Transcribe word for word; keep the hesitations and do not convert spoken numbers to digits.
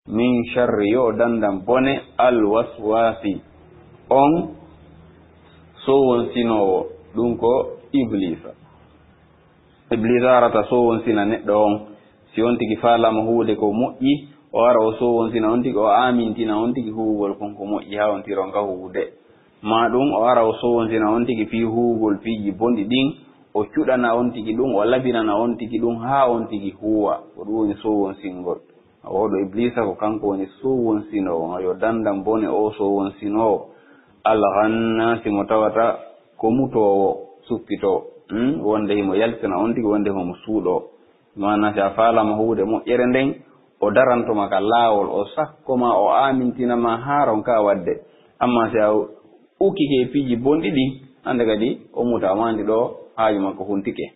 min sharri yo dandan bone alwaswasi on sowon sinowo ɗum ko iblisa. Iblisa arata sowon sina neɗɗo on si on tigi falama huude ko moƴƴi o ara o sowon sina on tigi o amintina on tigi huugol kon ko moƴƴi ha on tiron ka huude ma ɗum o ara o sowon sina on tigi fi huugol piiji bonɗi ɗin o cuɗana on tigi ɗum o labinana on tigi ɗum ha on tigi huwa ko ɗum woni sowon singol. Oɗo iblisa ko kanko woni sowon sinowo yo dandan bone o sowon sinowo alghannasi mo tawata ko mutowo suppito hmm? wonde himo yaltina on tigi wonde homo suuɗo mana si a falama huude moƴƴere nden o darantoma ka laawol o sakkoma o amintinama haron ka wadde amma si a ukkike piiji bonɗi ɗi hande kadi o muta amandi ɗo haaju makko huntike.